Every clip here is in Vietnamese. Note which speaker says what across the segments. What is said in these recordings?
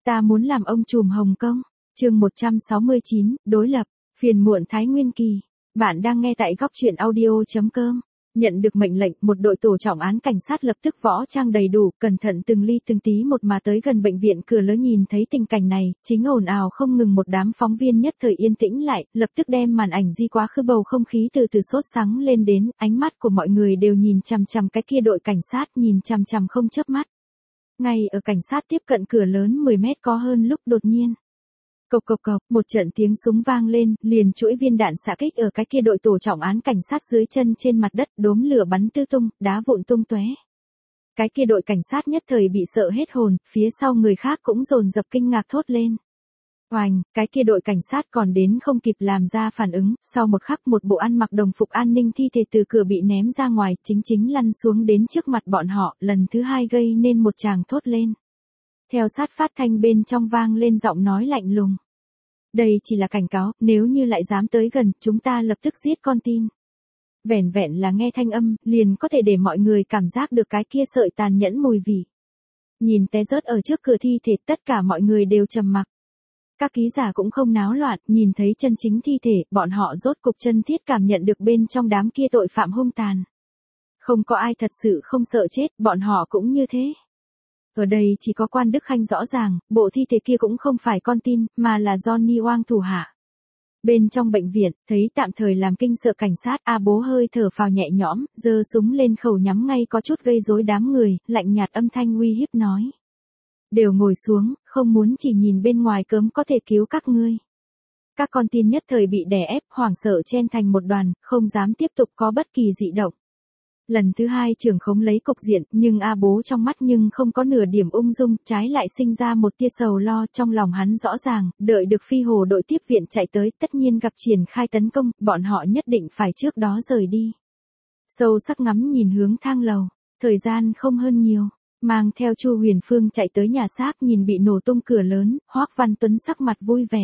Speaker 1: ta muốn làm ông trùm Hồng Kông. Chương 169, đối lập, phiền muộn Thái Nguyên Kỳ. Bạn đang nghe tại góc truyện audio.com. Nhận được mệnh lệnh, một đội tổ trọng án cảnh sát lập tức võ trang đầy đủ, cẩn thận từng ly từng tí một mà tới gần bệnh viện cửa lớn. Nhìn thấy tình cảnh này, chính ồn ào không ngừng một đám phóng viên nhất thời yên tĩnh lại, lập tức đem màn ảnh di quá khứ, bầu không khí từ từ sốt sắng lên đến, ánh mắt của mọi người đều nhìn chằm chằm cái kia đội cảnh sát, nhìn chằm chằm không chớp mắt. Ngay ở cảnh sát tiếp cận cửa lớn 10 mét có hơn lúc đột nhiên. Cộc cộc cộc, một trận tiếng súng vang lên, liền chuỗi viên đạn xạ kích ở cái kia đội tổ trọng án cảnh sát dưới chân trên mặt đất, đốm lửa bắn tứ tung, đá vụn tung tóe. Cái kia đội cảnh sát nhất thời bị sợ hết hồn, phía sau người khác cũng dồn dập kinh ngạc thốt lên. Oành, cái kia đội cảnh sát còn đến không kịp làm ra phản ứng, sau một khắc một bộ ăn mặc đồng phục an ninh thi thể từ cửa bị ném ra ngoài, chính lăn xuống đến trước mặt bọn họ, lần thứ hai gây nên một tràng thốt lên. Theo sát phát thanh bên trong vang lên giọng nói lạnh lùng. Đây chỉ là cảnh cáo, nếu như lại dám tới gần, chúng ta lập tức giết con tin. Vẻn vẹn là nghe thanh âm, liền có thể để mọi người cảm giác được cái kia sợi tàn nhẫn mùi vị. Nhìn té rớt ở trước cửa thi thể, tất cả mọi người đều trầm mặc. Các ký giả cũng không náo loạn, nhìn thấy chân chính thi thể, bọn họ rốt cục chân thiết cảm nhận được bên trong đám kia tội phạm hung tàn. Không có ai thật sự không sợ chết, bọn họ cũng như thế. Ở đây chỉ có Quan Đức Khanh rõ ràng, bộ thi thể kia cũng không phải con tin, mà là Johnny Wang thủ hạ. Bên trong bệnh viện, thấy tạm thời làm kinh sợ cảnh sát, A Bố hơi thở phào nhẹ nhõm, giơ súng lên khẩu nhắm ngay có chút gây rối đám người, lạnh nhạt âm thanh uy hiếp nói. Đều ngồi xuống, không muốn chỉ nhìn bên ngoài cớm có thể cứu các ngươi. Các con tin nhất thời bị đè ép, hoảng sợ chen thành một đoàn, không dám tiếp tục có bất kỳ dị động. Lần thứ hai trưởng khống lấy cục diện, nhưng A Bố trong mắt nhưng không có nửa điểm ung dung, trái lại sinh ra một tia sầu lo. Trong lòng hắn rõ ràng, đợi được Phi Hồ đội tiếp viện chạy tới, tất nhiên gặp triển khai tấn công, bọn họ nhất định phải trước đó rời đi. Sâu sắc ngắm nhìn hướng thang lầu, thời gian không hơn nhiều, mang theo Chu Huyền Phương chạy tới nhà xác, nhìn bị nổ tung cửa lớn, Hoắc Văn Tuấn sắc mặt vui vẻ.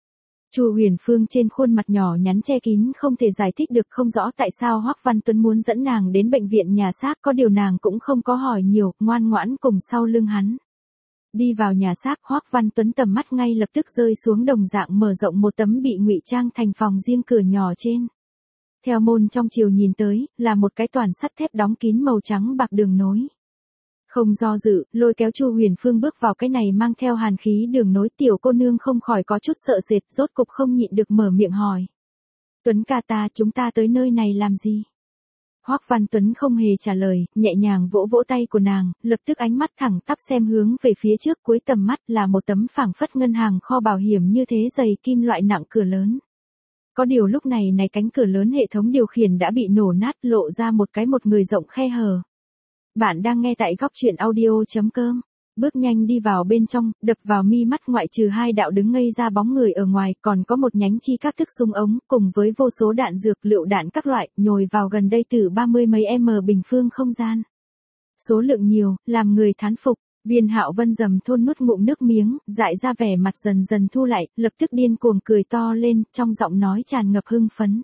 Speaker 1: Chu Huyền Phương trên khuôn mặt nhỏ nhắn che kín không thể giải thích được, không rõ tại sao Hoắc Văn Tuấn muốn dẫn nàng đến bệnh viện nhà xác, có điều nàng cũng không có hỏi nhiều, ngoan ngoãn cùng sau lưng hắn. Đi vào nhà xác, Hoắc Văn Tuấn tầm mắt ngay lập tức rơi xuống đồng dạng mở rộng một tấm bị ngụy trang thành phòng riêng cửa nhỏ trên. Theo môn trong chiều nhìn tới, là một cái toàn sắt thép đóng kín màu trắng bạc đường nối. Không do dự, lôi kéo Chu Huyền Phương bước vào cái này mang theo hàn khí đường nối, tiểu cô nương không khỏi có chút sợ sệt, rốt cục không nhịn được mở miệng hỏi. Tuấn ca, chúng ta tới nơi này làm gì? Hoắc Văn Tuấn không hề trả lời, nhẹ nhàng vỗ vỗ tay của nàng, lập tức ánh mắt thẳng tắp xem hướng về phía trước, cuối tầm mắt là một tấm phảng phất ngân hàng kho bảo hiểm như thế dày kim loại nặng cửa lớn. Có điều lúc này cánh cửa lớn hệ thống điều khiển đã bị nổ nát, lộ ra một người rộng khe hở. Bạn đang nghe tại góc truyện audio.com. Bước nhanh đi vào bên trong, đập vào mi mắt ngoại trừ hai đạo đứng ngây ra bóng người ở ngoài, còn có một nhánh chi các thức súng ống, cùng với vô số đạn dược, lựu đạn các loại, nhồi vào gần đây từ 30 mấy m bình phương không gian. Số lượng nhiều, làm người thán phục. Viên Hạo Vân dầm thôn nuốt ngụm nước miếng, dại ra vẻ mặt dần dần thu lại, lập tức điên cuồng cười to lên, trong giọng nói tràn ngập hưng phấn.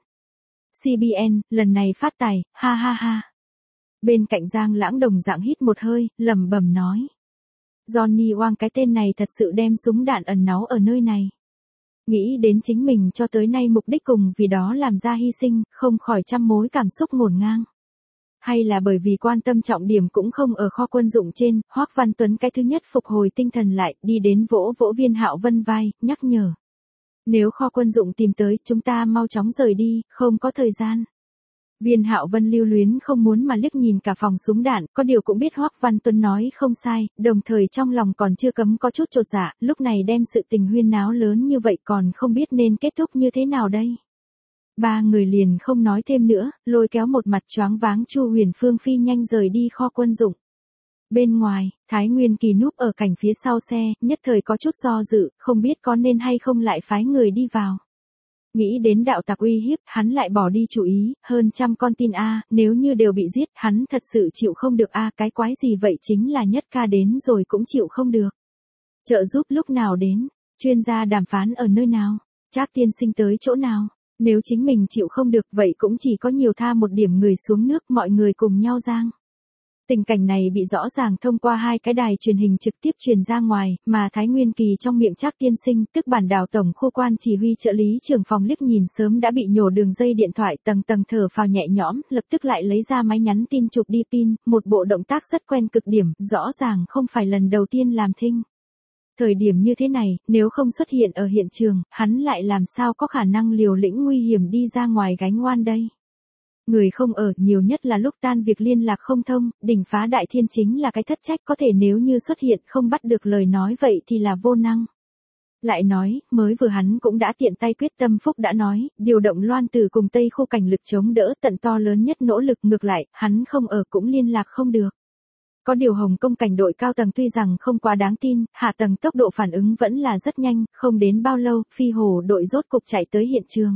Speaker 1: CBN, lần này phát tài, ha ha ha. Bên cạnh Giang Lãng đồng dạng hít một hơi, lẩm bẩm nói. Johnny Wang cái tên này thật sự đem súng đạn ẩn náu ở nơi này. Nghĩ đến chính mình cho tới nay mục đích cùng vì đó làm ra hy sinh, không khỏi trăm mối cảm xúc ngổn ngang. Hay là bởi vì quan tâm trọng điểm cũng không ở kho quân dụng trên, Hoắc Văn Tuấn cái thứ nhất phục hồi tinh thần lại, đi đến vỗ vỗ Viên Hạo Vân vai, nhắc nhở. Nếu kho quân dụng tìm tới, chúng ta mau chóng rời đi, không có thời gian. Viên Hạo Vân lưu luyến không muốn mà liếc nhìn cả phòng súng đạn, có điều cũng biết Hoắc Văn Tuấn nói không sai, đồng thời trong lòng còn chưa cấm có chút chột dạ, lúc này đem sự tình huyên náo lớn như vậy còn không biết nên kết thúc như thế nào đây. Ba người liền không nói thêm nữa, lôi kéo một mặt choáng váng Chu Huyền Phương phi nhanh rời đi kho quân dụng. Bên ngoài, Thái Nguyên Kỳ núp ở cảnh phía sau xe, nhất thời có chút do dự, không biết có nên hay không lại phái người đi vào. Nghĩ đến đạo tặc uy hiếp, hắn lại bỏ đi chủ ý, hơn trăm con tin nếu như đều bị giết, hắn thật sự chịu không được cái quái gì vậy, chính là Nhất Ca đến rồi cũng chịu không được. Trợ giúp lúc nào đến, chuyên gia đàm phán ở nơi nào, Trác tiên sinh tới chỗ nào, nếu chính mình chịu không được vậy cũng chỉ có nhiều tha một điểm người xuống nước, mọi người cùng nhau giang. Tình cảnh này bị rõ ràng thông qua hai cái đài truyền hình trực tiếp truyền ra ngoài, mà Thái Nguyên Kỳ trong miệng Trác tiên sinh, tức bản đảo tổng khu quan chỉ huy trợ lý trưởng phòng liếc nhìn sớm đã bị nhổ đường dây điện thoại, tầng tầng thở phào nhẹ nhõm, lập tức lại lấy ra máy nhắn tin chụp đi pin, một bộ động tác rất quen cực điểm, rõ ràng không phải lần đầu tiên làm thinh. Thời điểm như thế này, nếu không xuất hiện ở hiện trường, hắn lại làm sao có khả năng liều lĩnh nguy hiểm đi ra ngoài gánh oan đây. Người không ở, nhiều nhất là lúc tan việc liên lạc không thông, đỉnh phá đại thiên chính là cái thất trách, có thể nếu như xuất hiện không bắt được lời nói vậy thì là vô năng. Lại nói, mới vừa hắn cũng đã tiện tay quyết tâm phúc đã nói, điều động Loan Tử cùng Tây khu cảnh lực chống đỡ tận to lớn nhất nỗ lực, ngược lại, hắn không ở cũng liên lạc không được. Có điều Hồng Công cảnh đội cao tầng tuy rằng không quá đáng tin, hạ tầng tốc độ phản ứng vẫn là rất nhanh, không đến bao lâu, phi hồ đội rốt cục chạy tới hiện trường.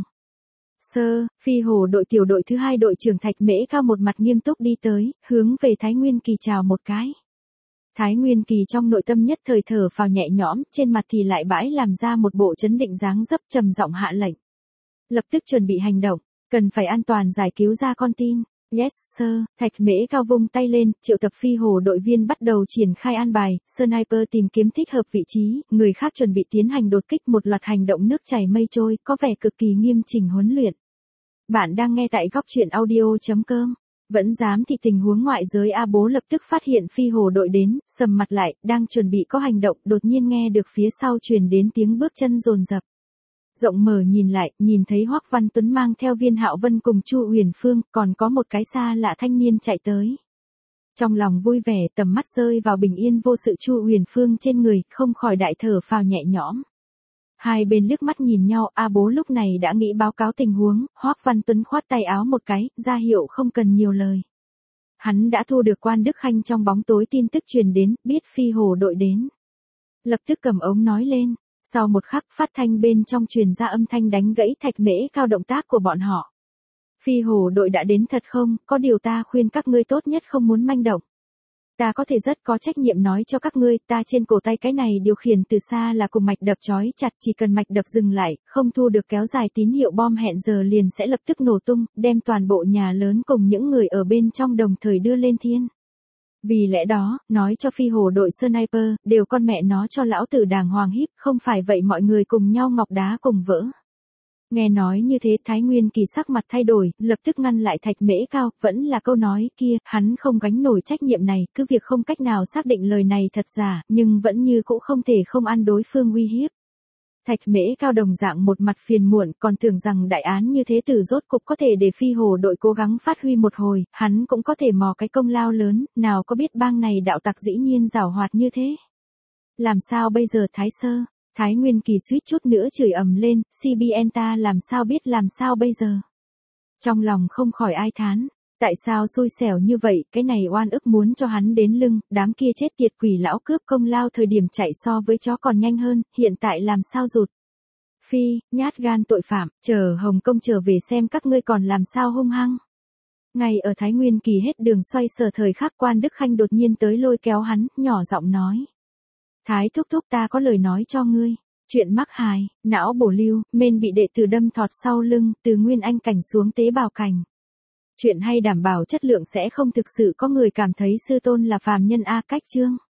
Speaker 1: Phi hồ đội tiểu đội thứ 2 đội trưởng Thạch Mễ Cao một mặt nghiêm túc đi tới, hướng về Thái Nguyên Kỳ chào một cái. Thái Nguyên Kỳ trong nội tâm nhất thời thở phào nhẹ nhõm, trên mặt thì lại bãi làm ra một bộ trấn định dáng dấp, trầm giọng hạ lệnh. Lập tức chuẩn bị hành động, cần phải an toàn giải cứu ra con tin. Yes sir, Thạch Mễ Cao vung tay lên, triệu tập phi hồ đội viên bắt đầu triển khai an bài, sniper tìm kiếm thích hợp vị trí, người khác chuẩn bị tiến hành đột kích, một loạt hành động nước chảy mây trôi, có vẻ cực kỳ nghiêm chỉnh huấn luyện. Bạn đang nghe tại góc truyện audio.com. Vẫn dám thì tình huống ngoại giới A Bố lập tức phát hiện phi hồ đội đến, sầm mặt lại, đang chuẩn bị có hành động, đột nhiên nghe được phía sau truyền đến tiếng bước chân dồn dập. Rộng mở nhìn lại, nhìn thấy Hoắc Văn Tuấn mang theo Viên Hạo Vân cùng Chu Huyền Phương, còn có một cái xa lạ thanh niên chạy tới. Trong lòng vui vẻ, tầm mắt rơi vào bình yên vô sự Chu Huyền Phương trên người, không khỏi đại thở phào nhẹ nhõm. Hai bên liếc mắt nhìn nhau, A Bố lúc này đã nghĩ báo cáo tình huống, Hoắc Văn Tuấn khoát tay áo một cái, ra hiệu không cần nhiều lời. Hắn đã thu được Quan Đức Khanh trong bóng tối tin tức truyền đến, biết phi hồ đội đến. Lập tức cầm ống nói lên. Sau một khắc phát thanh bên trong truyền ra âm thanh đánh gãy Thạch Mễ Cao động tác của bọn họ. Phi hồ đội đã đến thật không, có điều ta khuyên các ngươi tốt nhất không muốn manh động. Ta có thể rất có trách nhiệm nói cho các ngươi, ta trên cổ tay cái này điều khiển từ xa là cùng mạch đập trói chặt, chỉ cần mạch đập dừng lại, không thu được kéo dài tín hiệu bom hẹn giờ liền sẽ lập tức nổ tung, đem toàn bộ nhà lớn cùng những người ở bên trong đồng thời đưa lên thiên. Vì lẽ đó, nói cho phi hồ đội sniper, đều con mẹ nó cho lão tử đàng hoàng híp, không phải vậy mọi người cùng nhau ngọc đá cùng vỡ. Nghe nói như thế Thái Nguyên Kỳ sắc mặt thay đổi, lập tức ngăn lại Thạch Mễ Cao, vẫn là câu nói kia, hắn không gánh nổi trách nhiệm này, cứ việc không cách nào xác định lời này thật giả, nhưng vẫn như cũng không thể không ăn đối phương uy hiếp. Thạch Mễ Cao đồng dạng một mặt phiền muộn, còn tưởng rằng đại án như thế tử rốt cục có thể để phi hồ đội cố gắng phát huy một hồi, hắn cũng có thể mò cái công lao lớn, nào có biết bang này đạo tặc dĩ nhiên giảo hoạt như thế. Làm sao bây giờ Thái Sơ? Thái Nguyên Kỳ suýt chút nữa chửi ầm lên, CBN ta làm sao biết làm sao bây giờ? Trong lòng không khỏi ai thán. Tại sao xui xẻo như vậy, cái này oan ức muốn cho hắn đến lưng, đám kia chết tiệt quỷ lão cướp công lao thời điểm chạy so với chó còn nhanh hơn, hiện tại làm sao rụt. Phi, nhát gan tội phạm, chờ Hồng Công trở về xem các ngươi còn làm sao hung hăng. Ngay ở Thái Nguyên Kỳ hết đường xoay sở thời khắc Quan Đức Khanh đột nhiên tới lôi kéo hắn, nhỏ giọng nói. Thái thúc thúc ta có lời nói cho ngươi. Chuyện mắc hài, não bổ lưu, men bị đệ tử đâm thọt sau lưng, từ nguyên anh cảnh xuống tế bào cảnh. Chuyện hay đảm bảo chất lượng sẽ không thực sự có người cảm thấy sư tôn là phàm nhân A cách chương.